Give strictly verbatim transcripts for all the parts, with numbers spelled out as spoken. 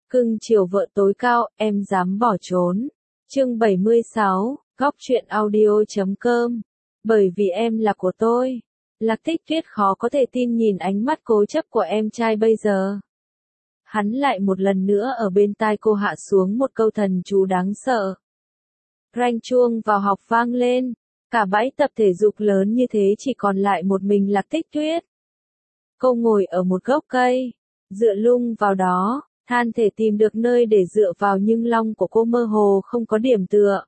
Cưng chiều vợ tối cao, em dám bỏ trốn. Chương bảy mươi sáu, góc truyện audio chấm com. Bởi vì em là của tôi. Lạc Tích Tuyết khó có thể tin nhìn ánh mắt cố chấp của em trai bây giờ. Hắn lại một lần nữa ở bên tai cô hạ xuống một câu thần chú đáng sợ. Ranh chuông vào học vang lên, cả bãi tập thể dục lớn như thế chỉ còn lại một mình Lạc Tích Tuyết. Cô ngồi ở một gốc cây, dựa lưng vào đó, than thể tìm được nơi để dựa vào nhưng lòng của cô mơ hồ không có điểm tựa.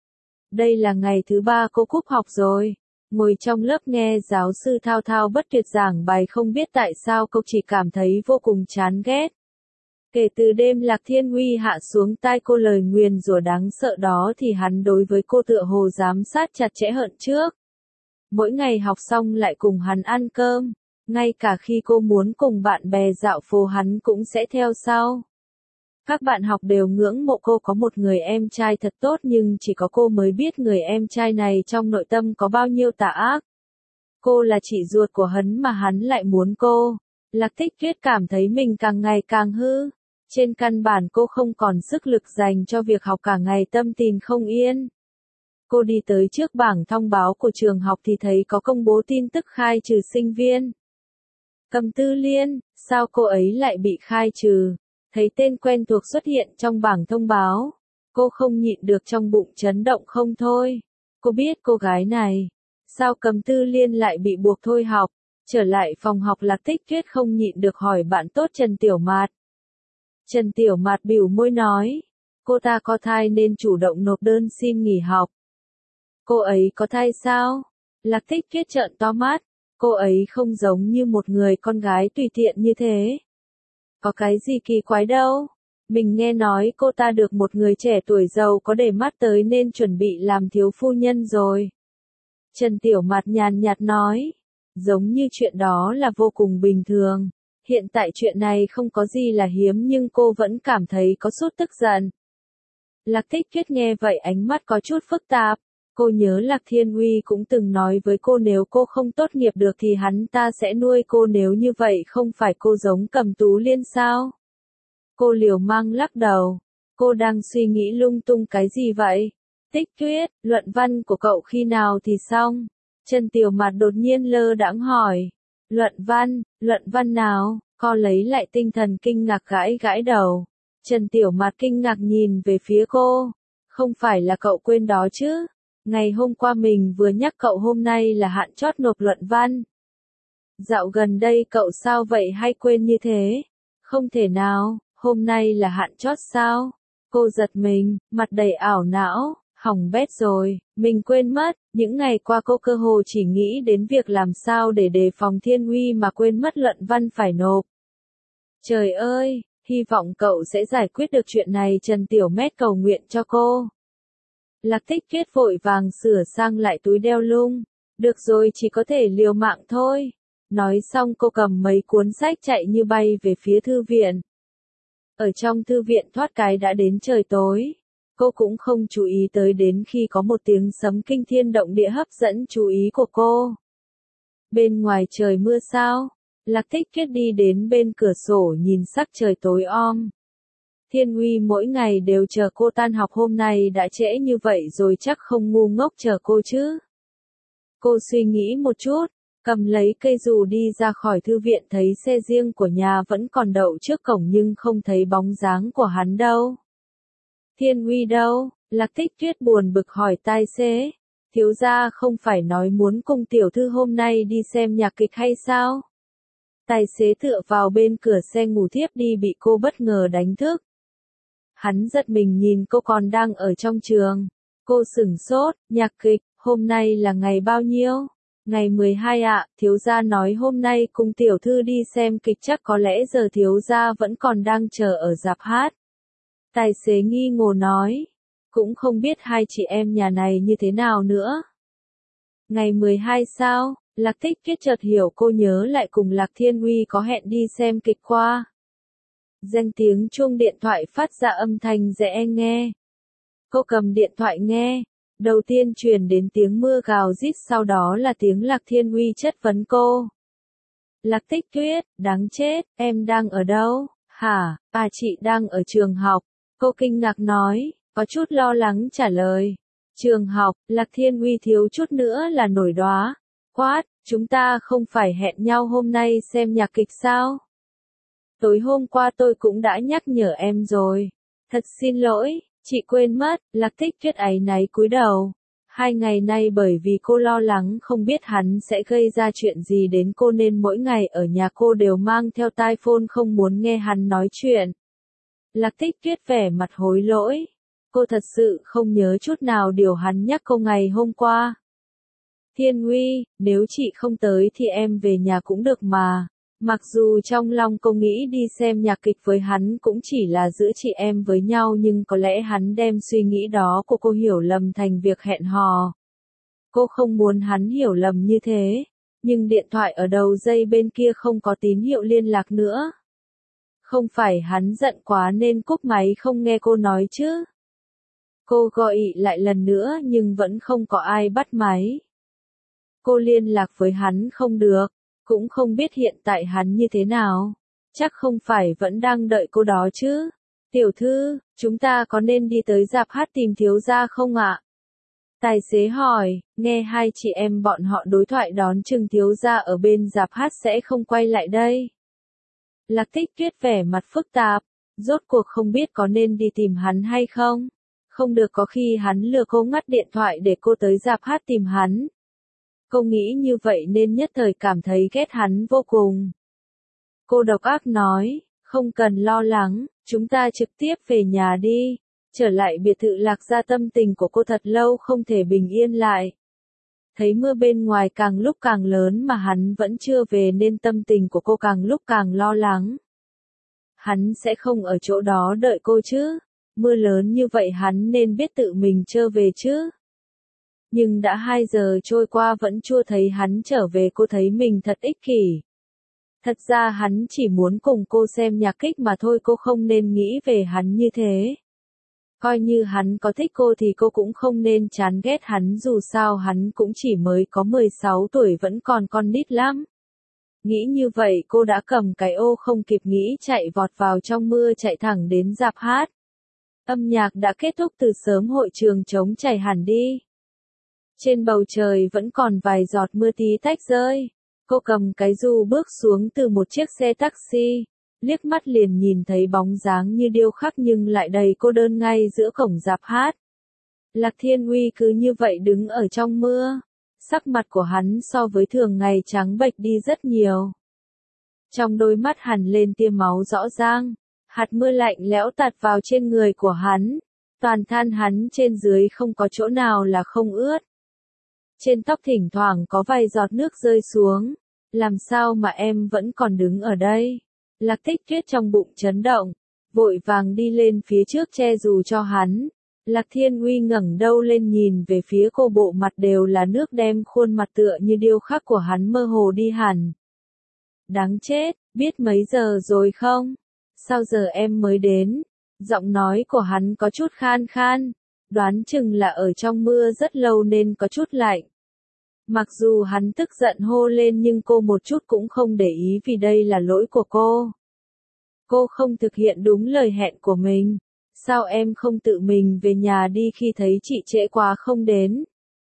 Đây là ngày thứ ba cô cúp học rồi. Ngồi trong lớp nghe giáo sư thao thao bất tuyệt giảng bài không biết tại sao cô chỉ cảm thấy vô cùng chán ghét. Kể từ đêm Lạc Thiên Huy hạ xuống tai cô lời nguyền rủa đáng sợ đó thì hắn đối với cô tựa hồ giám sát chặt chẽ hơn trước. Mỗi ngày học xong lại cùng hắn ăn cơm, ngay cả khi cô muốn cùng bạn bè dạo phố hắn cũng sẽ theo sau. Các bạn học đều ngưỡng mộ cô có một người em trai thật tốt nhưng chỉ có cô mới biết người em trai này trong nội tâm có bao nhiêu tà ác. Cô là chị ruột của hắn mà hắn lại muốn cô. Lạc Tích Tuyết cảm thấy mình càng ngày càng hư. Trên căn bản cô không còn sức lực dành cho việc học cả ngày tâm tình không yên. Cô đi tới trước bảng thông báo của trường học thì thấy có công bố tin tức khai trừ sinh viên. Cầm Tư Liên, sao cô ấy lại bị khai trừ? Thấy tên quen thuộc xuất hiện trong bảng thông báo. Cô không nhịn được trong bụng chấn động không thôi. Cô biết cô gái này. Sao Cầm Tư Liên lại bị buộc thôi học? Trở lại phòng học Lạc Tích Tuyết không nhịn được hỏi bạn tốt Trần Tiểu Mạt. Trần Tiểu Mạt bĩu môi nói. Cô ta có thai nên chủ động nộp đơn xin nghỉ học. Cô ấy có thai sao? Lạc Tích Tuyết trợn to mắt. Cô ấy không giống như một người con gái tùy tiện như thế. Có cái gì kỳ quái đâu. Mình nghe nói cô ta được một người trẻ tuổi giàu có để mắt tới nên chuẩn bị làm thiếu phu nhân rồi. Trần Tiểu Mạt nhàn nhạt nói. Giống như chuyện đó là vô cùng bình thường. Hiện tại chuyện này không có gì là hiếm nhưng cô vẫn cảm thấy có chút tức giận. Lạc Tích Tuyết nghe vậy ánh mắt có chút phức tạp. Cô nhớ Lạc Thiên Huy cũng từng nói với cô nếu cô không tốt nghiệp được thì hắn ta sẽ nuôi cô, nếu như vậy không phải cô giống Cầm Tú Liên sao? Cô liều mang lắc đầu. Cô đang suy nghĩ lung tung cái gì vậy? Tích Tuyết, luận văn của cậu khi nào thì xong? Trần Tiểu Mạt đột nhiên lơ đãng hỏi. Luận văn, luận văn nào? Cô lấy lại tinh thần kinh ngạc gãi gãi đầu. Trần Tiểu Mạt kinh ngạc nhìn về phía cô. Không phải là cậu quên đó chứ? Ngày hôm qua mình vừa nhắc cậu hôm nay là hạn chót nộp luận văn. Dạo gần đây cậu sao vậy hay quên như thế? Không thể nào, hôm nay là hạn chót sao? Cô giật mình, mặt đầy ảo não, hỏng bét rồi, mình quên mất, những ngày qua cô cơ hồ chỉ nghĩ đến việc làm sao để đề phòng Thiên Huy mà quên mất luận văn phải nộp. Trời ơi, hy vọng cậu sẽ giải quyết được chuyện này, Trần Tiểu Mét cầu nguyện cho cô. Lạc Tích Tuyết vội vàng sửa sang lại túi đeo lưng. Được rồi, chỉ có thể liều mạng thôi. Nói xong cô cầm mấy cuốn sách chạy như bay về phía thư viện. Ở trong thư viện thoát cái đã đến trời tối. Cô cũng không chú ý tới đến khi có một tiếng sấm kinh thiên động địa hấp dẫn chú ý của cô. Bên ngoài trời mưa sao? Lạc Tích Tuyết đi đến bên cửa sổ nhìn sắc trời tối om. Thiên Huy mỗi ngày đều chờ cô tan học, hôm nay đã trễ như vậy rồi chắc không ngu ngốc chờ cô chứ. Cô suy nghĩ một chút, cầm lấy cây dù đi ra khỏi thư viện, thấy xe riêng của nhà vẫn còn đậu trước cổng nhưng không thấy bóng dáng của hắn đâu. Thiên Huy đâu? Lạc Tích Tuyết buồn bực hỏi tài xế. Thiếu gia không phải nói muốn cùng tiểu thư hôm nay đi xem nhạc kịch hay sao? Tài xế tựa vào bên cửa xe ngủ thiếp đi bị cô bất ngờ đánh thức. Hắn giật mình nhìn cô còn đang ở trong trường. Cô sửng sốt, nhạc kịch, hôm nay là ngày bao nhiêu? Ngày mười hai ạ, thiếu gia nói hôm nay cùng tiểu thư đi xem kịch, chắc có lẽ giờ thiếu gia vẫn còn đang chờ ở rạp hát. Tài xế nghi ngờ nói, cũng không biết hai chị em nhà này như thế nào nữa. Ngày mười hai sao? Lạc Tích Tuyết chợt hiểu, cô nhớ lại cùng Lạc Thiên Huy có hẹn đi xem kịch qua. Danh tiếng chuông điện thoại phát ra âm thanh dễ nghe. Cô cầm điện thoại nghe. Đầu tiên truyền đến tiếng mưa gào rít, sau đó là tiếng Lạc Thiên Huy chất vấn cô. Lạc Tích Tuyết, đáng chết, em đang ở đâu? Hả, à chị đang ở trường học. Cô kinh ngạc nói, có chút lo lắng trả lời. Trường học, Lạc Thiên Uy thiếu chút nữa là nổi đoá. Quát, chúng ta không phải hẹn nhau hôm nay xem nhạc kịch sao? Tối hôm qua tôi cũng đã nhắc nhở em rồi. Thật xin lỗi, chị quên mất. Lạc Tích Tuyết áy náy cúi đầu. Hai ngày nay bởi vì cô lo lắng không biết hắn sẽ gây ra chuyện gì đến cô nên mỗi ngày ở nhà cô đều mang theo tai phone không muốn nghe hắn nói chuyện. Lạc Tích Tuyết vẻ mặt hối lỗi. Cô thật sự không nhớ chút nào điều hắn nhắc cô ngày hôm qua. Thiên Uy, nếu chị không tới thì em về nhà cũng được mà. Mặc dù trong lòng cô nghĩ đi xem nhạc kịch với hắn cũng chỉ là giữa chị em với nhau nhưng có lẽ hắn đem suy nghĩ đó của cô hiểu lầm thành việc hẹn hò. Cô không muốn hắn hiểu lầm như thế, nhưng điện thoại ở đầu dây bên kia không có tín hiệu liên lạc nữa. Không phải hắn giận quá nên cúp máy không nghe cô nói chứ. Cô gọi lại lần nữa nhưng vẫn không có ai bắt máy. Cô liên lạc với hắn không được. Cũng không biết hiện tại hắn như thế nào. Chắc không phải vẫn đang đợi cô đó chứ. Tiểu thư, chúng ta có nên đi tới rạp hát tìm thiếu gia không ạ? Tài xế hỏi, nghe hai chị em bọn họ đối thoại đón chừng thiếu gia ở bên rạp hát sẽ không quay lại đây. Lạc Tích Tuyết vẻ mặt phức tạp, rốt cuộc không biết có nên đi tìm hắn hay không. Không được có khi hắn lừa cô ngắt điện thoại để cô tới rạp hát tìm hắn. Cô nghĩ như vậy nên nhất thời cảm thấy ghét hắn vô cùng. Cô độc ác nói, không cần lo lắng, chúng ta trực tiếp về nhà đi. Trở lại biệt thự Lạc Gia tâm tình của cô thật lâu không thể bình yên lại. Thấy mưa bên ngoài càng lúc càng lớn mà hắn vẫn chưa về nên tâm tình của cô càng lúc càng lo lắng. Hắn sẽ không ở chỗ đó đợi cô chứ. Mưa lớn như vậy hắn nên biết tự mình trở về chứ. Nhưng đã hai giờ trôi qua vẫn chưa thấy hắn trở về, cô thấy mình thật ích kỷ. Thật ra hắn chỉ muốn cùng cô xem nhạc kịch mà thôi, cô không nên nghĩ về hắn như thế. Coi như hắn có thích cô thì cô cũng không nên chán ghét hắn, dù sao hắn cũng chỉ mới có mười sáu tuổi vẫn còn con nít lắm. Nghĩ như vậy cô đã cầm cái ô không kịp nghĩ chạy vọt vào trong mưa chạy thẳng đến rạp hát. Âm nhạc đã kết thúc từ sớm, hội trường trống trải hẳn đi. Trên bầu trời vẫn còn vài giọt mưa tí tách rơi. Cô cầm cái dù bước xuống từ một chiếc xe taxi. Liếc mắt liền nhìn thấy bóng dáng như điêu khắc nhưng lại đầy cô đơn ngay giữa cổng rạp hát. Lạc Thiên Uy cứ như vậy đứng ở trong mưa. Sắc mặt của hắn so với thường ngày trắng bệch đi rất nhiều. Trong đôi mắt hằn lên tia máu rõ ràng. Hạt mưa lạnh lẽo tạt vào trên người của hắn. Toàn thân hắn trên dưới không có chỗ nào là không ướt. Trên tóc thỉnh thoảng có vài giọt nước rơi xuống. Làm sao mà em vẫn còn đứng ở đây? Lạc Tích Tuyết trong bụng chấn động, vội vàng đi lên phía trước che dù cho hắn. Lạc Thiên Uy ngẩng đầu lên nhìn về phía cô, bộ mặt đều là nước, đem khuôn mặt tựa như điêu khắc của hắn mơ hồ đi hẳn. Đáng chết, biết mấy giờ rồi không? Sao giờ em mới đến? Giọng nói của hắn có chút khan khan, đoán chừng là ở trong mưa rất lâu nên có chút lạnh. Mặc dù hắn tức giận hô lên nhưng cô một chút cũng không để ý vì đây là lỗi của cô. Cô không thực hiện đúng lời hẹn của mình. Sao em không tự mình về nhà đi khi thấy chị trễ quá không đến?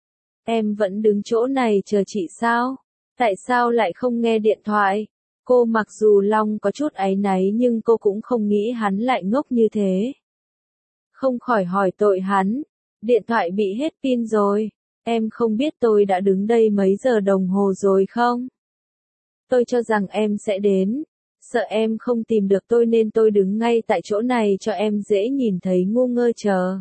Em vẫn đứng chỗ này chờ chị sao? Tại sao lại không nghe điện thoại? Cô mặc dù lòng có chút áy náy nhưng cô cũng không nghĩ hắn lại ngốc như thế. Không khỏi hỏi tội hắn. Điện thoại bị hết pin rồi. Em không biết tôi đã đứng đây mấy giờ đồng hồ rồi không? Tôi cho rằng em sẽ đến. Sợ em không tìm được tôi nên tôi đứng ngay tại chỗ này cho em dễ nhìn thấy, ngu ngơ chờ.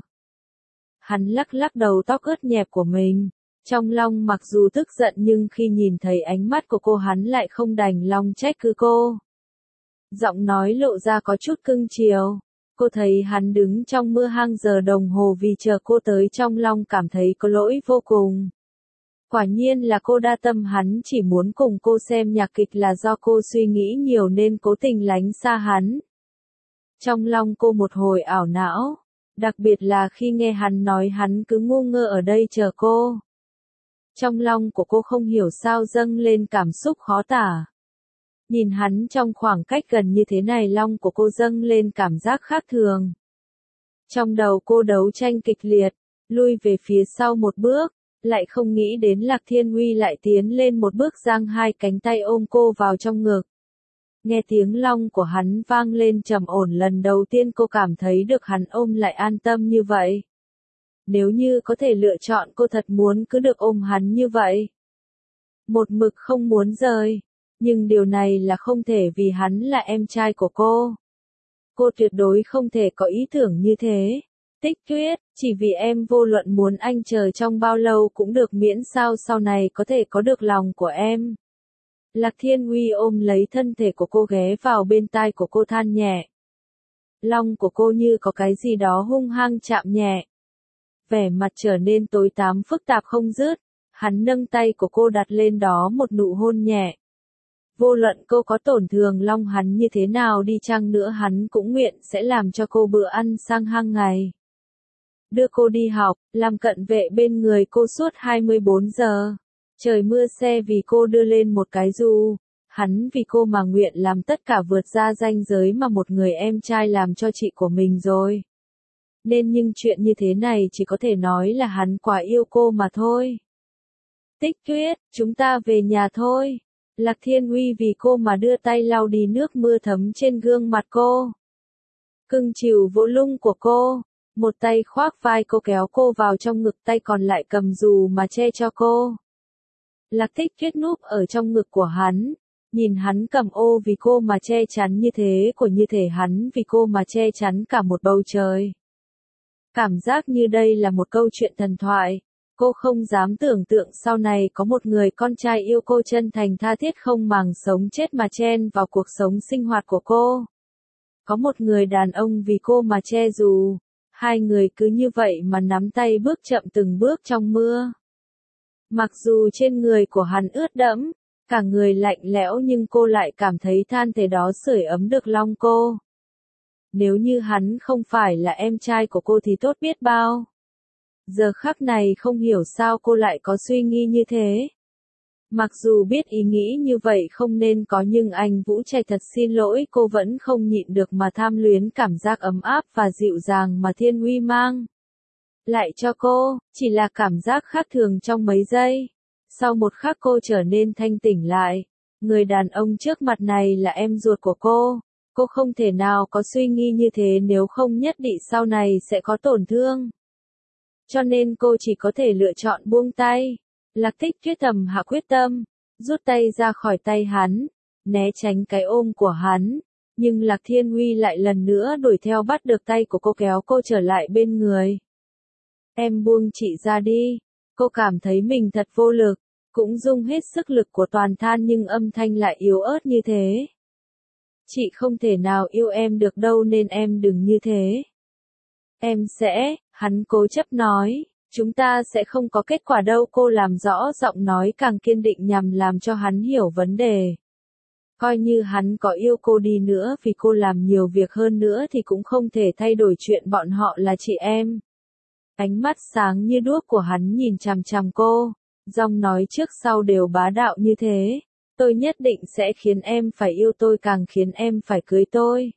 Hắn lắc lắc đầu tóc ướt nhẹp của mình. Trong lòng mặc dù tức giận nhưng khi nhìn thấy ánh mắt của cô hắn lại không đành lòng trách cứ cô. Giọng nói lộ ra có chút cưng chiều. Cô thấy hắn đứng trong mưa hàng giờ đồng hồ vì chờ cô tới, trong lòng cảm thấy có lỗi vô cùng. Quả nhiên là cô đa tâm, hắn chỉ muốn cùng cô xem nhạc kịch là do cô suy nghĩ nhiều nên cố tình lánh xa hắn. Trong lòng cô một hồi ảo não, đặc biệt là khi nghe hắn nói hắn cứ ngu ngơ ở đây chờ cô. Trong lòng của cô không hiểu sao dâng lên cảm xúc khó tả. Nhìn hắn trong khoảng cách gần như thế này, lòng của cô dâng lên cảm giác khác thường. Trong đầu cô đấu tranh kịch liệt, lui về phía sau một bước, lại không nghĩ đến Lạc Thiên Uy lại tiến lên một bước, giang hai cánh tay ôm cô vào trong ngực. Nghe tiếng long của hắn vang lên trầm ổn, lần đầu tiên cô cảm thấy được hắn ôm lại an tâm như vậy. Nếu như có thể lựa chọn, cô thật muốn cứ được ôm hắn như vậy. Một mực không muốn rời, nhưng điều này là không thể vì hắn là em trai của cô. Cô tuyệt đối không thể có ý tưởng như thế. Tích Tuyết, chỉ vì em vô luận muốn anh chờ trong bao lâu cũng được, miễn sao sau này có thể có được lòng của em. Lạc Thiên Uy ôm lấy thân thể của cô, ghé vào bên tai của cô than nhẹ. Lòng của cô như có cái gì đó hung hăng chạm nhẹ. Vẻ mặt trở nên tối tăm phức tạp không dứt, hắn nâng tay của cô đặt lên đó một nụ hôn nhẹ. Vô luận cô có tổn thương lòng hắn như thế nào đi chăng nữa, hắn cũng nguyện sẽ làm cho cô bữa ăn sang hàng ngày. Đưa cô đi học, làm cận vệ bên người cô suốt hai mươi bốn giờ. Trời mưa xe vì cô đưa lên một cái dù. Hắn vì cô mà nguyện làm tất cả, vượt ra ranh giới mà một người em trai làm cho chị của mình rồi. Nên nhưng chuyện như thế này chỉ có thể nói là hắn quá yêu cô mà thôi. Tích Tuyết, chúng ta về nhà thôi. Lạc Thiên Uy vì cô mà đưa tay lau đi nước mưa thấm trên gương mặt cô. Cưng chiều vỗ lưng của cô, một tay khoác vai cô, kéo cô vào trong ngực, tay còn lại cầm dù mà che cho cô. Lạc Tích Tuyết núp ở trong ngực của hắn, nhìn hắn cầm ô vì cô mà che chắn như thế, của như thể hắn vì cô mà che chắn cả một bầu trời. Cảm giác như đây là một câu chuyện thần thoại. Cô không dám tưởng tượng sau này có một người con trai yêu cô chân thành tha thiết, không màng sống chết mà chen vào cuộc sống sinh hoạt của cô. Có một người đàn ông vì cô mà che dù. Hai người cứ như vậy mà nắm tay bước chậm từng bước trong mưa. Mặc dù trên người của hắn ướt đẫm, cả người lạnh lẽo, nhưng cô lại cảm thấy than thể đó sưởi ấm được lòng cô. Nếu như hắn không phải là em trai của cô thì tốt biết bao. Giờ khắc này không hiểu sao cô lại có suy nghĩ như thế. Mặc dù biết ý nghĩ như vậy không nên có, nhưng anh Vũ Trạch thật xin lỗi, cô vẫn không nhịn được mà tham luyến cảm giác ấm áp và dịu dàng mà Thiên Uy mang lại cho cô, chỉ là cảm giác khác thường trong mấy giây. Sau một khắc cô trở nên thanh tỉnh lại. Người đàn ông trước mặt này là em ruột của cô. Cô không thể nào có suy nghĩ như thế, nếu không nhất định sau này sẽ có tổn thương. Cho nên cô chỉ có thể lựa chọn buông tay. Lạc Tích Tuyết thầm hạ quyết tâm, rút tay ra khỏi tay hắn, né tránh cái ôm của hắn. Nhưng Lạc Thiên Uy lại lần nữa đuổi theo, bắt được tay của cô, kéo cô trở lại bên người. Em buông chị ra đi. Cô cảm thấy mình thật vô lực, cũng dùng hết sức lực của toàn thân, nhưng âm thanh lại yếu ớt như thế. Chị không thể nào yêu em được đâu, nên em đừng như thế. Em sẽ, hắn cố chấp nói, chúng ta sẽ không có kết quả đâu. Cô làm rõ giọng nói càng kiên định nhằm làm cho hắn hiểu vấn đề. Coi như hắn có yêu cô đi nữa, vì cô làm nhiều việc hơn nữa thì cũng không thể thay đổi chuyện bọn họ là chị em. Ánh mắt sáng như đuốc của hắn nhìn chằm chằm cô, giọng nói trước sau đều bá đạo như thế. Tôi nhất định sẽ khiến em phải yêu tôi, càng khiến em phải cưới tôi.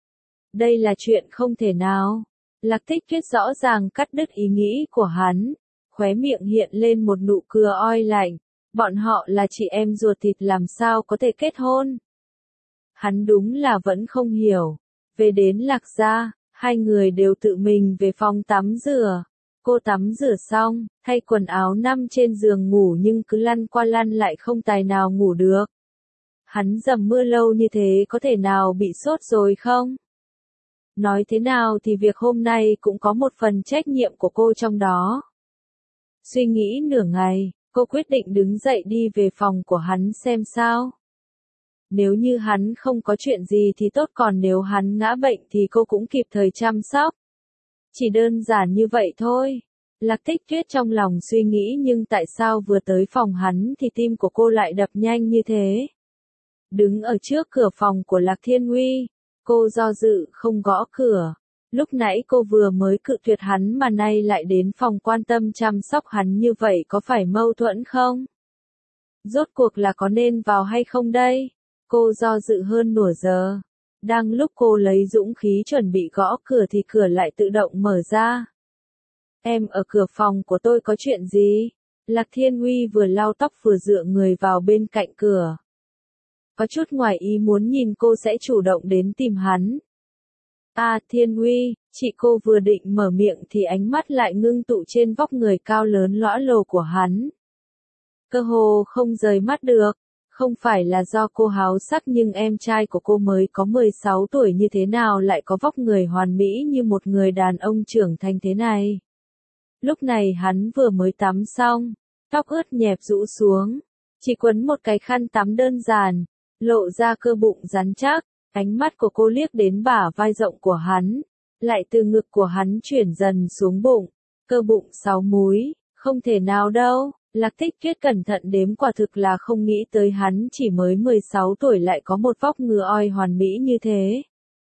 Đây là chuyện không thể nào. Lạc Tích Tuyết rõ ràng cắt đứt ý nghĩ của hắn, khóe miệng hiện lên một nụ cười oi lạnh. Bọn họ là chị em ruột thịt, làm sao có thể kết hôn? Hắn đúng là vẫn không hiểu. Về đến Lạc gia, hai người đều tự mình về phòng tắm rửa. Cô tắm rửa xong, thay quần áo nằm trên giường ngủ, nhưng cứ lăn qua lăn lại không tài nào ngủ được. Hắn dầm mưa lâu như thế có thể nào bị sốt rồi không? Nói thế nào thì việc hôm nay cũng có một phần trách nhiệm của cô trong đó. Suy nghĩ nửa ngày, cô quyết định đứng dậy đi về phòng của hắn xem sao. Nếu như hắn không có chuyện gì thì tốt, còn nếu hắn ngã bệnh thì cô cũng kịp thời chăm sóc. Chỉ đơn giản như vậy thôi. Lạc Tích Tuyết trong lòng suy nghĩ, nhưng tại sao vừa tới phòng hắn thì tim của cô lại đập nhanh như thế? Đứng ở trước cửa phòng của Lạc Thiên Uy, cô do dự không gõ cửa. Lúc nãy cô vừa mới cự tuyệt hắn mà nay lại đến phòng quan tâm chăm sóc hắn, như vậy có phải mâu thuẫn không? Rốt cuộc là có nên vào hay không đây? Cô do dự hơn nửa giờ. Đang lúc cô lấy dũng khí chuẩn bị gõ cửa thì cửa lại tự động mở ra. Em ở cửa phòng của tôi có chuyện gì? Lạc Thiên Uy vừa lau tóc vừa dựa người vào bên cạnh cửa. Có chút ngoài ý muốn nhìn cô sẽ chủ động đến tìm hắn. À Thiên Uy, chị cô vừa định mở miệng thì ánh mắt lại ngưng tụ trên vóc người cao lớn lõa lồ của hắn. Cơ hồ không rời mắt được. Không phải là do cô háo sắc nhưng em trai của cô mới có mười sáu tuổi như thế nào lại có vóc người hoàn mỹ như một người đàn ông trưởng thành thế này. Lúc này hắn vừa mới tắm xong, tóc ướt nhẹp rũ xuống, chỉ quấn một cái khăn tắm đơn giản, lộ ra cơ bụng rắn chắc, ánh mắt của cô liếc đến bả vai rộng của hắn, lại từ ngực của hắn chuyển dần xuống bụng, cơ bụng sáu múi, không thể nào đâu. Lạc Tích Tuyết cẩn thận đếm quả thực là không nghĩ tới hắn chỉ mới mười sáu tuổi lại có một vóc ngựa oi hoàn mỹ như thế.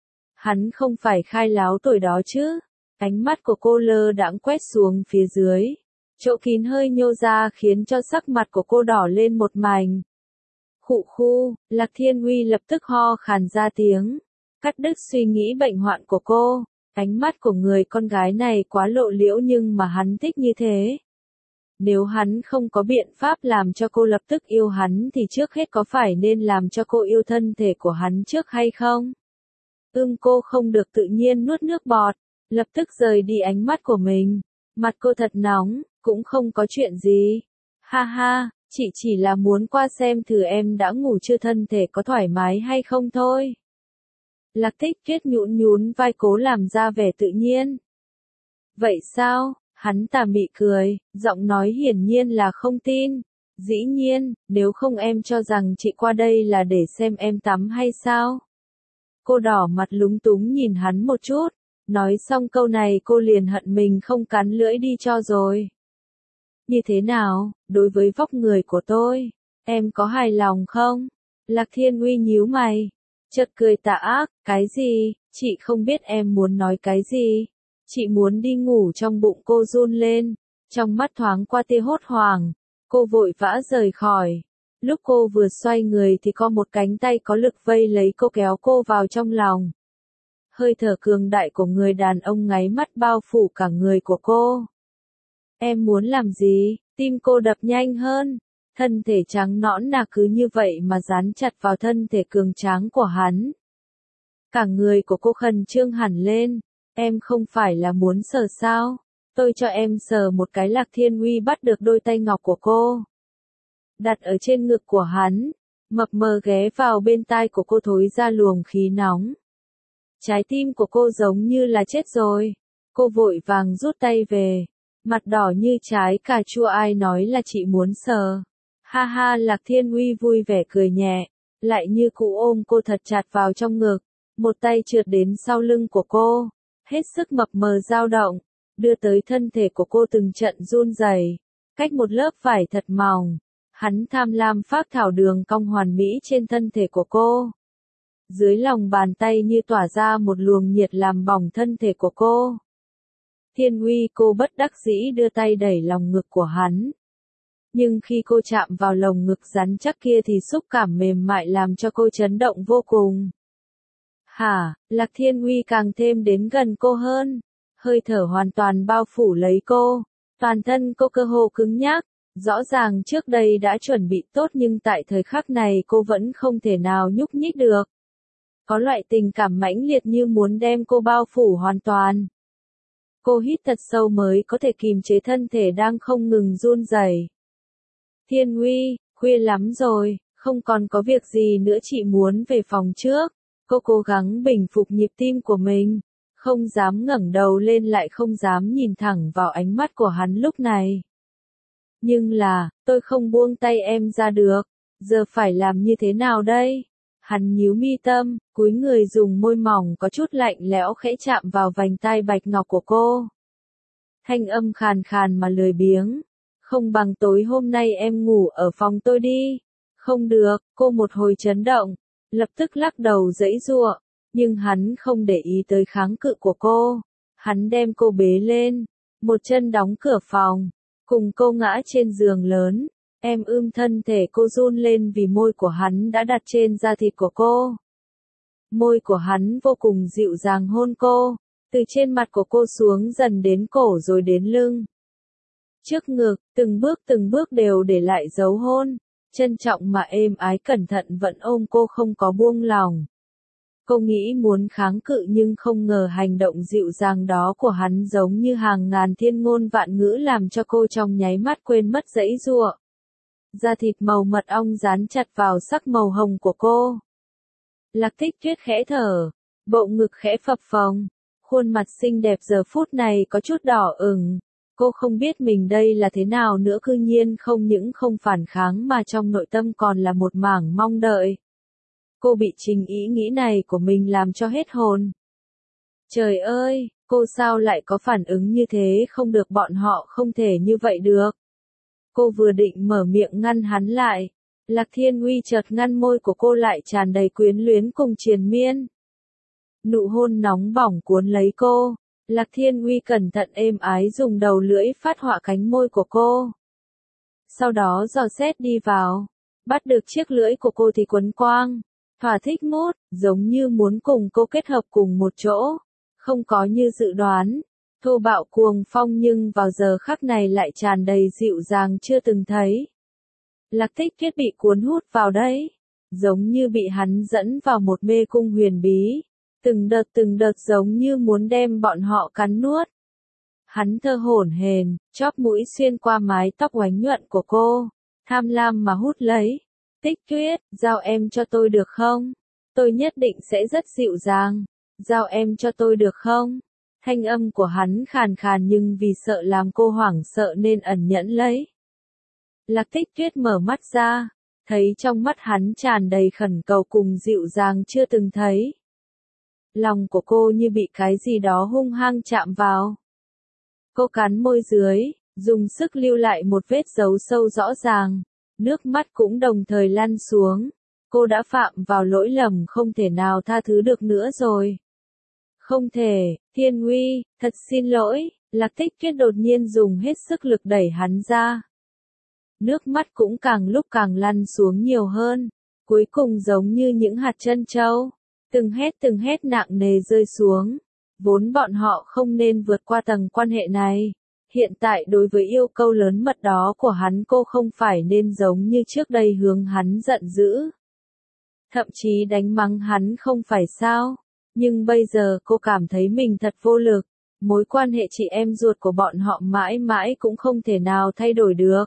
Hắn không phải khai láo tuổi đó chứ. Ánh mắt của cô lơ đãng quét xuống phía dưới. Chỗ kín hơi nhô ra khiến cho sắc mặt của cô đỏ lên một mảnh. Khụ khu, Lạc Thiên Uy lập tức ho khàn ra tiếng. Cắt đứt suy nghĩ bệnh hoạn của cô. Ánh mắt của người con gái này quá lộ liễu nhưng mà hắn thích như thế. Nếu hắn không có biện pháp làm cho cô lập tức yêu hắn thì trước hết có phải nên làm cho cô yêu thân thể của hắn trước hay không? Ưm cô không được tự nhiên nuốt nước bọt, lập tức rời đi ánh mắt của mình. Mặt cô thật nóng, cũng không có chuyện gì. Ha ha, chị chỉ là muốn qua xem thử em đã ngủ chưa thân thể có thoải mái hay không thôi. Lạc Tích Tuyết nhũn nhún vai cố làm ra vẻ tự nhiên. Vậy sao? Hắn tà mị cười, giọng nói hiển nhiên là không tin. Dĩ nhiên, nếu không em cho rằng chị qua đây là để xem em tắm hay sao? Cô đỏ mặt lúng túng nhìn hắn một chút. Nói xong câu này cô liền hận mình không cắn lưỡi đi cho rồi. Như thế nào, đối với vóc người của tôi, em có hài lòng không? Lạc Thiên Uy nhíu mày, chợt cười tà ác, cái gì, chị không biết em muốn nói cái gì. Chị muốn đi ngủ trong bụng cô run lên, trong mắt thoáng qua tia hốt hoảng, cô vội vã rời khỏi. Lúc cô vừa xoay người thì có một cánh tay có lực vây lấy cô kéo cô vào trong lòng. Hơi thở cường đại của người đàn ông nháy mắt bao phủ cả người của cô. Em muốn làm gì? Tim cô đập nhanh hơn. Thân thể trắng nõn nà cứ như vậy mà dán chặt vào thân thể cường tráng của hắn. Cả người của cô khẩn trương hẳn lên. Em không phải là muốn sờ sao? Tôi cho em sờ một cái. Lạc Thiên Uy bắt được đôi tay ngọc của cô. Đặt ở trên ngực của hắn. Mập mờ ghé vào bên tai của cô thối ra luồng khí nóng. Trái tim của cô giống như là chết rồi. Cô vội vàng rút tay về. Mặt đỏ như trái cà chua ai nói là chị muốn sờ. Ha ha Lạc Thiên Uy vui vẻ cười nhẹ. Lại như cụ ôm cô thật chặt vào trong ngực. Một tay trượt đến sau lưng của cô. Hết sức mập mờ dao động. Đưa tới thân thể của cô từng trận run rẩy. Cách một lớp vải thật mỏng. Hắn tham lam phác thảo đường cong hoàn mỹ trên thân thể của cô. Dưới lòng bàn tay như tỏa ra một luồng nhiệt làm bỏng thân thể của cô. Thiên Uy cô bất đắc dĩ đưa tay đẩy lòng ngực của hắn. Nhưng khi cô chạm vào lồng ngực rắn chắc kia thì xúc cảm mềm mại làm cho cô chấn động vô cùng. Hả, Lạc Thiên Uy càng thêm đến gần cô hơn. Hơi thở hoàn toàn bao phủ lấy cô. Toàn thân cô cơ hồ cứng nhắc. Rõ ràng trước đây đã chuẩn bị tốt nhưng tại thời khắc này cô vẫn không thể nào nhúc nhích được. Có loại tình cảm mãnh liệt như muốn đem cô bao phủ hoàn toàn. Cô hít thật sâu mới có thể kìm chế thân thể đang không ngừng run rẩy. Thiên Uy, khuya lắm rồi, không còn có việc gì nữa chị muốn về phòng trước. Cô cố gắng bình phục nhịp tim của mình. Không dám ngẩng đầu lên lại không dám nhìn thẳng vào ánh mắt của hắn lúc này. Nhưng là, tôi không buông tay em ra được. Giờ phải làm như thế nào đây? Hắn nhíu mi tâm, cúi người dùng môi mỏng có chút lạnh lẽo khẽ chạm vào vành tai bạch ngọc của cô. Thanh âm khàn khàn mà lười biếng. Không bằng tối hôm nay em ngủ ở phòng tôi đi. Không được, cô một hồi chấn động. Lập tức lắc đầu giãy giụa. Nhưng hắn không để ý tới kháng cự của cô. Hắn đem cô bế lên. Một chân đóng cửa phòng. Cùng cô ngã trên giường lớn. Em ưm thân thể cô run lên vì môi của hắn đã đặt trên da thịt của cô. Môi của hắn vô cùng dịu dàng hôn cô, từ trên mặt của cô xuống dần đến cổ rồi đến lưng. Trước ngực, từng bước từng bước đều để lại dấu hôn, trân trọng mà êm ái cẩn thận vẫn ôm cô không có buông lòng. Cô nghĩ muốn kháng cự nhưng không ngờ hành động dịu dàng đó của hắn giống như hàng ngàn thiên ngôn vạn ngữ làm cho cô trong nháy mắt quên mất giãy giụa. Da thịt màu mật ong dán chặt vào sắc màu hồng của cô. Lạc Tích Tuyết khẽ thở, bộ ngực khẽ phập phồng, khuôn mặt xinh đẹp giờ phút này có chút đỏ ửng. Cô không biết mình đây là thế nào nữa, cư nhiên không những không phản kháng mà trong nội tâm còn là một mảng mong đợi. Cô bị chính ý nghĩ này của mình làm cho hết hồn. Trời ơi, cô sao lại có phản ứng như thế, không được, bọn họ không thể như vậy được. Cô vừa định mở miệng ngăn hắn lại, Lạc Thiên Uy chợt ngăn môi của cô lại tràn đầy quyến luyến cùng triền miên. Nụ hôn nóng bỏng cuốn lấy cô, Lạc Thiên Uy cẩn thận êm ái dùng đầu lưỡi phát họa cánh môi của cô. Sau đó dò xét đi vào, bắt được chiếc lưỡi của cô thì quấn quang, thỏa thích mút, giống như muốn cùng cô kết hợp cùng một chỗ, không có như dự đoán. Thô bạo cuồng phong nhưng vào giờ khắc này lại tràn đầy dịu dàng chưa từng thấy. Lạc Tích Tuyết bị cuốn hút vào đấy, giống như bị hắn dẫn vào một mê cung huyền bí, từng đợt từng đợt giống như muốn đem bọn họ cắn nuốt. Hắn thở hổn hển, chóp mũi xuyên qua mái tóc oánh nhuận của cô, tham lam mà hút lấy. Tích Tuyết, giao em cho tôi được không? Tôi nhất định sẽ rất dịu dàng. Giao em cho tôi được không? Thanh âm của hắn khàn khàn nhưng vì sợ làm cô hoảng sợ nên ẩn nhẫn lấy. Lạc Tích Tuyết mở mắt ra, thấy trong mắt hắn tràn đầy khẩn cầu cùng dịu dàng chưa từng thấy. Lòng của cô như bị cái gì đó hung hăng chạm vào. Cô cắn môi dưới, dùng sức lưu lại một vết dấu sâu rõ ràng, nước mắt cũng đồng thời lăn xuống. Cô đã phạm vào lỗi lầm không thể nào tha thứ được nữa rồi. Không thể, Thiên Uy, thật xin lỗi, Lạc Tích Tuyết đột nhiên dùng hết sức lực đẩy hắn ra. Nước mắt cũng càng lúc càng lăn xuống nhiều hơn, cuối cùng giống như những hạt trân châu, từng hét từng hét nặng nề rơi xuống. Vốn bọn họ không nên vượt qua tầng quan hệ này. Hiện tại đối với yêu cầu lớn mật đó của hắn cô không phải nên giống như trước đây hướng hắn giận dữ. Thậm chí đánh mắng hắn không phải sao. Nhưng bây giờ cô cảm thấy mình thật vô lực. Mối quan hệ chị em ruột của bọn họ mãi mãi cũng không thể nào thay đổi được.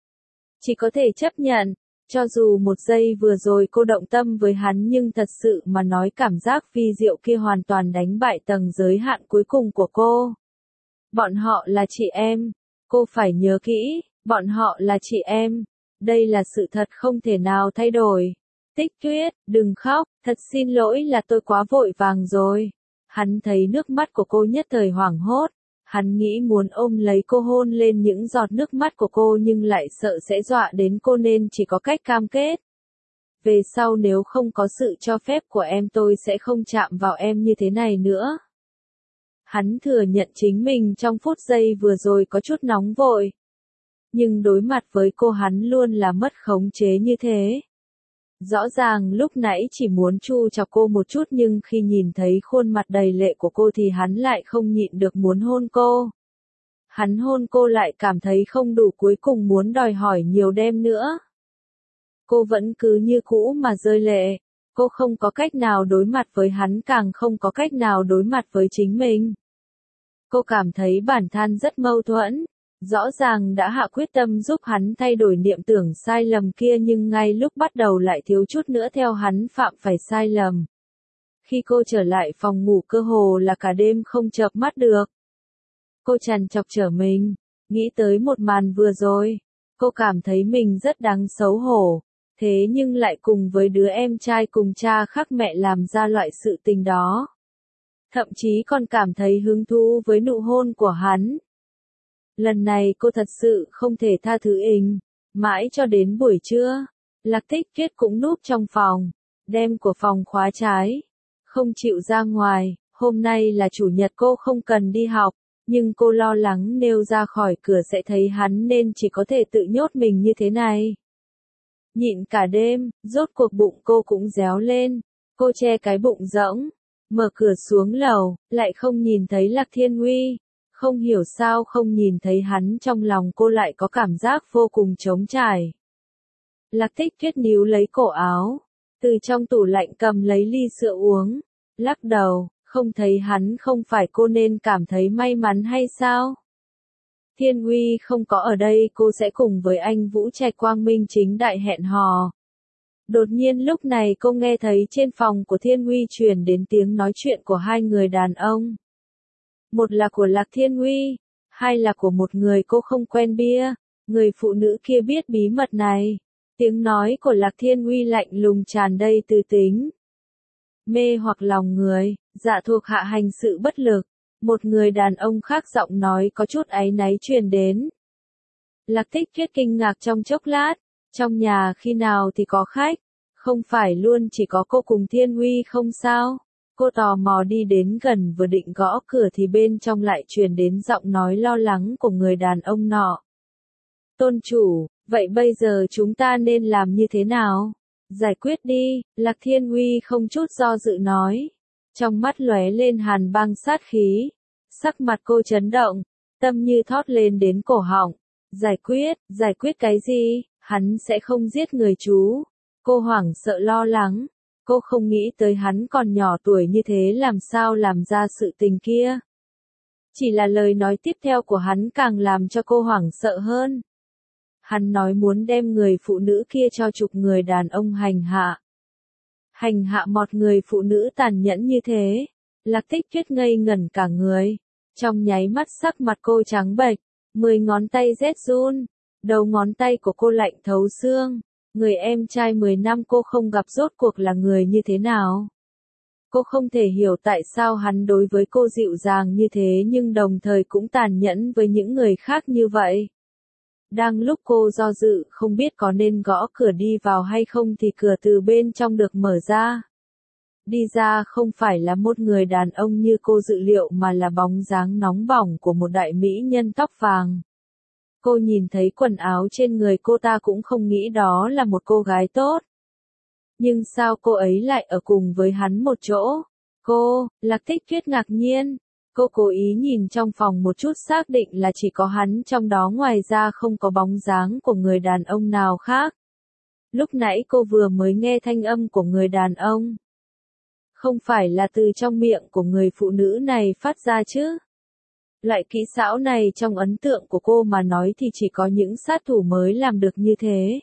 Chỉ có thể chấp nhận. Cho dù một giây vừa rồi cô động tâm với hắn nhưng thật sự mà nói cảm giác vi diệu kia hoàn toàn đánh bại tầng giới hạn cuối cùng của cô. Bọn họ là chị em. Cô phải nhớ kỹ, bọn họ là chị em. Đây là sự thật không thể nào thay đổi. Tích Tuyết, đừng khóc, thật xin lỗi là tôi quá vội vàng rồi. Hắn thấy nước mắt của cô nhất thời hoảng hốt. Hắn nghĩ muốn ôm lấy cô hôn lên những giọt nước mắt của cô nhưng lại sợ sẽ dọa đến cô nên chỉ có cách cam kết. Về sau nếu không có sự cho phép của em tôi sẽ không chạm vào em như thế này nữa. Hắn thừa nhận chính mình trong phút giây vừa rồi có chút nóng vội. Nhưng đối mặt với cô hắn luôn là mất khống chế như thế. Rõ ràng lúc nãy chỉ muốn chu chọc cô một chút nhưng khi nhìn thấy khuôn mặt đầy lệ của cô thì hắn lại không nhịn được muốn hôn cô. Hắn hôn cô lại cảm thấy không đủ cuối cùng muốn đòi hỏi nhiều đêm nữa. Cô vẫn cứ như cũ mà rơi lệ. Cô không có cách nào đối mặt với hắn càng không có cách nào đối mặt với chính mình. Cô cảm thấy bản thân rất mâu thuẫn. Rõ ràng đã hạ quyết tâm giúp hắn thay đổi niệm tưởng sai lầm kia nhưng ngay lúc bắt đầu lại thiếu chút nữa theo hắn phạm phải sai lầm. Khi cô trở lại phòng ngủ cơ hồ là cả đêm không chợp mắt được. Cô trằn trọc trở mình, nghĩ tới một màn vừa rồi. Cô cảm thấy mình rất đáng xấu hổ, thế nhưng lại cùng với đứa em trai cùng cha khác mẹ làm ra loại sự tình đó. Thậm chí còn cảm thấy hứng thú với nụ hôn của hắn. Lần này cô thật sự không thể tha thứ ình, mãi cho đến buổi trưa, Lạc Tích Tuyết cũng núp trong phòng, đem của phòng khóa trái, không chịu ra ngoài, hôm nay là chủ nhật cô không cần đi học, Nhưng cô lo lắng nếu ra khỏi cửa sẽ thấy hắn nên chỉ có thể tự nhốt mình như thế này. Nhịn cả đêm, rốt cuộc bụng cô cũng réo lên. Cô che cái bụng rỗng, mở cửa xuống lầu, lại không nhìn thấy Lạc Thiên Uy. Không hiểu sao không nhìn thấy hắn, trong lòng cô lại có cảm giác vô cùng trống trải. Lạc Tích Tuyết níu lấy cổ áo, từ trong tủ lạnh cầm lấy ly sữa uống, lắc đầu, không thấy hắn không phải cô nên cảm thấy may mắn hay sao? Thiên Uy không có ở đây cô sẽ cùng với anh Vũ Trạch quang minh chính đại hẹn hò. Đột nhiên lúc này cô nghe thấy trên phòng của Thiên Uy truyền đến tiếng nói chuyện của hai người đàn ông. Một là của Lạc Thiên Uy, hai là của một người cô không quen bia. Người phụ nữ kia biết bí mật này. Tiếng nói của Lạc Thiên Uy lạnh lùng tràn đầy tư tính. Mê hoặc lòng người, dạ thuộc hạ hành sự bất lực. Một người đàn ông khác giọng nói có chút áy náy truyền đến. Lạc Tích Tuyết kinh ngạc trong chốc lát. Trong nhà khi nào thì có khách, không phải luôn chỉ có cô cùng Thiên Uy không sao? Cô tò mò đi đến gần vừa định gõ cửa thì bên trong lại truyền đến giọng nói lo lắng của người đàn ông nọ. Tôn chủ, vậy bây giờ chúng ta nên làm như thế nào? Giải quyết đi, Lạc Thiên Uy không chút do dự nói. Trong mắt lóe lên hàn băng sát khí. Sắc mặt cô chấn động, tâm như thót lên đến cổ họng. Giải quyết, giải quyết cái gì? Hắn sẽ không giết người chú. Cô hoảng sợ lo lắng. Cô không nghĩ tới hắn còn nhỏ tuổi như thế làm sao làm ra sự tình kia. Chỉ là lời nói tiếp theo của hắn càng làm cho cô hoảng sợ hơn. Hắn nói muốn đem người phụ nữ kia cho chục người đàn ông hành hạ. Hành hạ một người phụ nữ tàn nhẫn như thế. Lạc Tích Tuyết ngây ngẩn cả người. Trong nháy mắt sắc mặt cô trắng bệch, mười ngón tay rét run, đầu ngón tay của cô lạnh thấu xương. Người em trai mười năm cô không gặp rốt cuộc là người như thế nào. Cô không thể hiểu tại sao hắn đối với cô dịu dàng như thế nhưng đồng thời cũng tàn nhẫn với những người khác như vậy. Đang lúc cô do dự không biết có nên gõ cửa đi vào hay không thì cửa từ bên trong được mở ra. Đi ra không phải là một người đàn ông như cô dự liệu mà là bóng dáng nóng bỏng của một đại mỹ nhân tóc vàng. Cô nhìn thấy quần áo trên người cô ta cũng không nghĩ đó là một cô gái tốt. Nhưng sao cô ấy lại ở cùng với hắn một chỗ? Cô, Lạc Tích Tuyết ngạc nhiên. Cô cố ý nhìn trong phòng một chút xác định là chỉ có hắn trong đó, ngoài ra không có bóng dáng của người đàn ông nào khác. Lúc nãy cô vừa mới nghe thanh âm của người đàn ông. Không phải là từ trong miệng của người phụ nữ này phát ra chứ? Loại kỹ xảo này trong ấn tượng của cô mà nói thì chỉ có những sát thủ mới làm được như thế.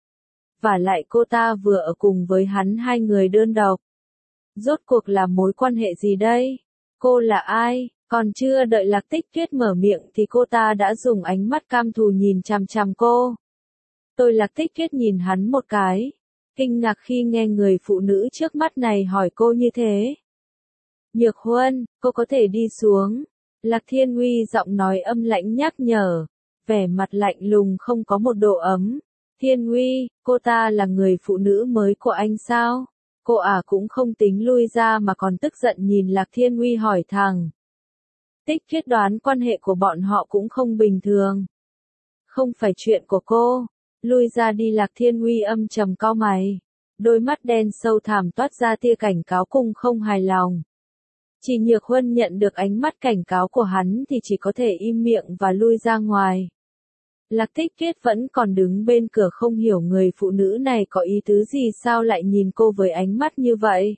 Và lại cô ta vừa ở cùng với hắn hai người đơn độc. Rốt cuộc là mối quan hệ gì đây? Cô là ai? Còn chưa đợi Lạc Tích Tuyết mở miệng thì cô ta đã dùng ánh mắt cam thù nhìn chằm chằm cô. Tôi Lạc Tích Tuyết nhìn hắn một cái. Kinh ngạc khi nghe người phụ nữ trước mắt này hỏi cô như thế. Nhược Huân, cô có thể đi xuống. Lạc Thiên Uy giọng nói âm lãnh nhắc nhở. Vẻ mặt lạnh lùng không có một độ ấm. Thiên Uy, cô ta là người phụ nữ mới của anh sao? Cô ả à cũng không tính lui ra mà còn tức giận nhìn Lạc Thiên Uy hỏi thẳng. Tích Tuyết đoán quan hệ của bọn họ cũng không bình thường. Không phải chuyện của cô. Lui ra đi. Lạc Thiên Uy âm trầm cau mày. Đôi mắt đen sâu thẳm toát ra tia cảnh cáo cùng không hài lòng. Chỉ Nhược Huân nhận được ánh mắt cảnh cáo của hắn thì chỉ có thể im miệng và lui ra ngoài. Lạc Tích Tuyết vẫn còn đứng bên cửa không hiểu người phụ nữ này có ý tứ gì, sao lại nhìn cô với ánh mắt như vậy.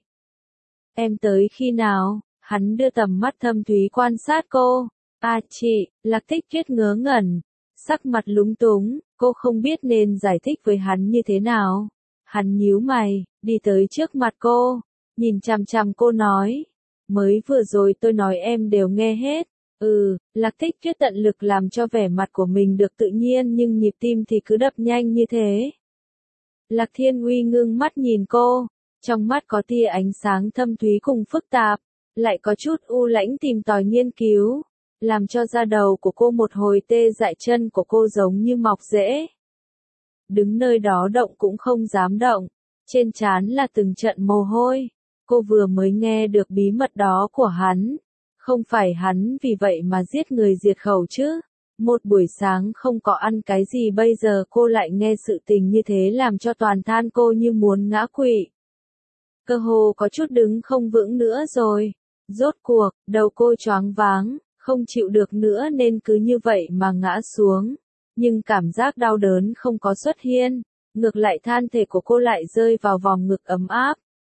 Em tới khi nào? Hắn đưa tầm mắt thâm thúy quan sát cô. À chị, Lạc Tích Tuyết ngớ ngẩn, sắc mặt lúng túng, cô không biết nên giải thích với hắn như thế nào. Hắn nhíu mày, đi tới trước mặt cô, nhìn chằm chằm cô nói. Mới vừa rồi tôi nói em đều nghe hết. Ừ, Lạc Tích Tuyết tận lực làm cho vẻ mặt của mình được tự nhiên nhưng nhịp tim thì cứ đập nhanh như thế. Lạc Thiên Uy ngưng mắt nhìn cô, trong mắt có tia ánh sáng thâm thúy cùng phức tạp, lại có chút u lãnh tìm tòi nghiên cứu, làm cho da đầu của cô một hồi tê dại, chân của cô giống như mọc rễ. Đứng nơi đó động cũng không dám động, trên trán là từng trận mồ hôi. Cô vừa mới nghe được bí mật đó của hắn. Không phải hắn vì vậy mà giết người diệt khẩu chứ. Một buổi sáng không có ăn cái gì bây giờ cô lại nghe sự tình như thế làm cho toàn thân cô như muốn ngã quỵ. Cơ hồ có chút đứng không vững nữa rồi. Rốt cuộc, đầu cô choáng váng, không chịu được nữa nên cứ như vậy mà ngã xuống. Nhưng cảm giác đau đớn không có xuất hiện, ngược lại thân thể của cô lại rơi vào vòng ngực ấm áp.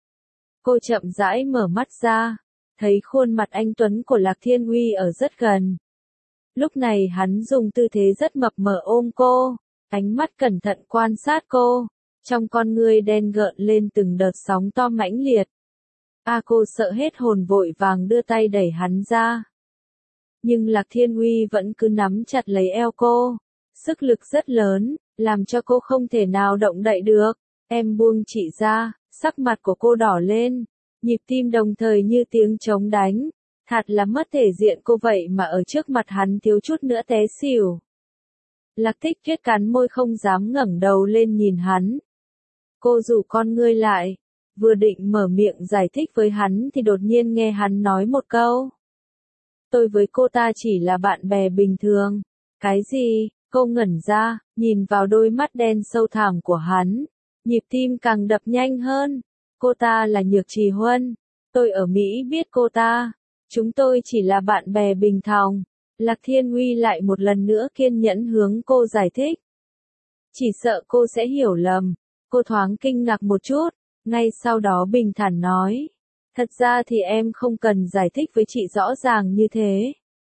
Cô chậm rãi mở mắt ra, thấy khuôn mặt anh tuấn của Lạc Thiên Uy ở rất gần. Lúc này hắn dùng tư thế rất mập mờ ôm cô, ánh mắt cẩn thận quan sát cô, trong con ngươi đen gợn lên từng đợt sóng to mãnh liệt. A cô sợ hết hồn vội vàng đưa tay đẩy hắn ra. Nhưng Lạc Thiên Uy vẫn cứ nắm chặt lấy eo cô, sức lực rất lớn, làm cho cô không thể nào động đậy được. Em buông chị ra, sắc mặt của cô đỏ lên, nhịp tim đồng thời như tiếng trống đánh. Thật là mất thể diện cô vậy mà ở trước mặt hắn thiếu chút nữa té xỉu. Lạc Thích Tuyết cắn môi không dám ngẩng đầu lên nhìn hắn. Cô rủ con ngươi lại, vừa định mở miệng giải thích với hắn thì đột nhiên nghe hắn nói một câu. Tôi với cô ta chỉ là bạn bè bình thường. Cái gì? Cô ngẩn ra, nhìn vào đôi mắt đen sâu thẳm của hắn. Nhịp tim càng đập nhanh hơn. Cô ta là Nhược Trì Huân. Tôi ở Mỹ biết cô ta. Chúng tôi chỉ là bạn bè bình thường. Lạc Thiên Uy lại một lần nữa kiên nhẫn hướng cô giải thích. Chỉ sợ cô sẽ hiểu lầm. Cô thoáng kinh ngạc một chút, ngay sau đó bình thản nói. Thật ra thì em không cần giải thích với chị rõ ràng như thế.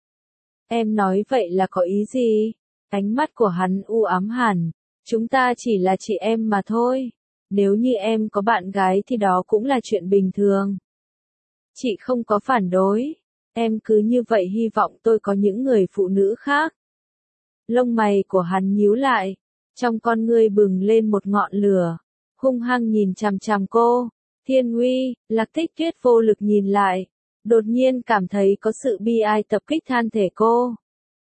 Em nói vậy là có ý gì? Ánh mắt của hắn u ám hẳn. Chúng ta chỉ là chị em mà thôi. Nếu như em có bạn gái thì đó cũng là chuyện bình thường. Chị không có phản đối. Em cứ như vậy hy vọng tôi có những người phụ nữ khác. Lông mày của hắn nhíu lại. Trong con ngươi bừng lên một ngọn lửa. Hung hăng nhìn chằm chằm cô. Thiên Uy, Lạc Thích Tuyết vô lực nhìn lại. Đột nhiên cảm thấy có sự bi ai tập kích thân thể cô.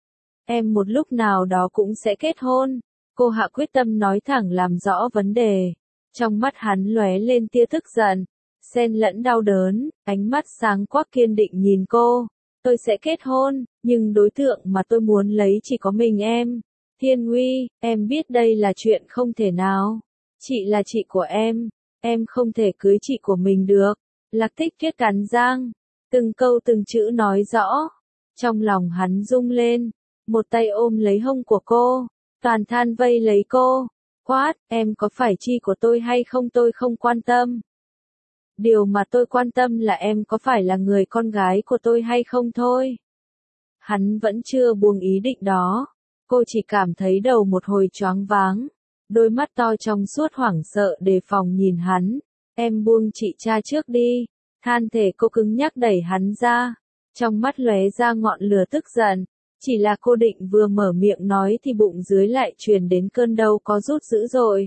Em một lúc nào đó cũng sẽ kết hôn. Cô hạ quyết tâm nói thẳng làm rõ vấn đề. Trong mắt hắn lóe lên tia tức giận, xen lẫn đau đớn, ánh mắt sáng quắc kiên định nhìn cô. Tôi sẽ kết hôn, nhưng đối tượng mà tôi muốn lấy chỉ có mình em. Thiên Uy, em biết đây là chuyện không thể nào. Chị là chị của em, em không thể cưới chị của mình được. Lạc Thích Tuyết cắn răng, từng câu từng chữ nói rõ. Trong lòng hắn rung lên, một tay ôm lấy hông của cô, toàn thân vây lấy cô. Quát, em có phải chi của tôi hay không tôi không quan tâm. Điều mà tôi quan tâm là em có phải là người con gái của tôi hay không thôi. Hắn vẫn chưa buông ý định đó. Cô chỉ cảm thấy đầu một hồi choáng váng. Đôi mắt to trong suốt hoảng sợ đề phòng nhìn hắn. Em buông chị cha trước đi. Than thể cô cứng nhắc đẩy hắn ra. Trong mắt lóe ra ngọn lửa tức giận. Chỉ là cô định vừa mở miệng nói thì bụng dưới lại truyền đến cơn đau có rút dữ dội.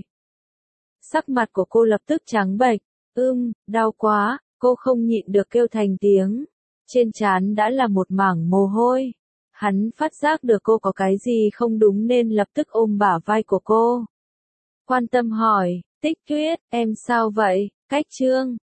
Sắc mặt của cô lập tức trắng bệch. Ưm, đau quá, cô không nhịn được kêu thành tiếng. Trên trán đã là một mảng mồ hôi. Hắn phát giác được cô có cái gì không đúng nên lập tức ôm bả vai của cô. Quan tâm hỏi, Tích Tuyết, em sao vậy? Cách Trương,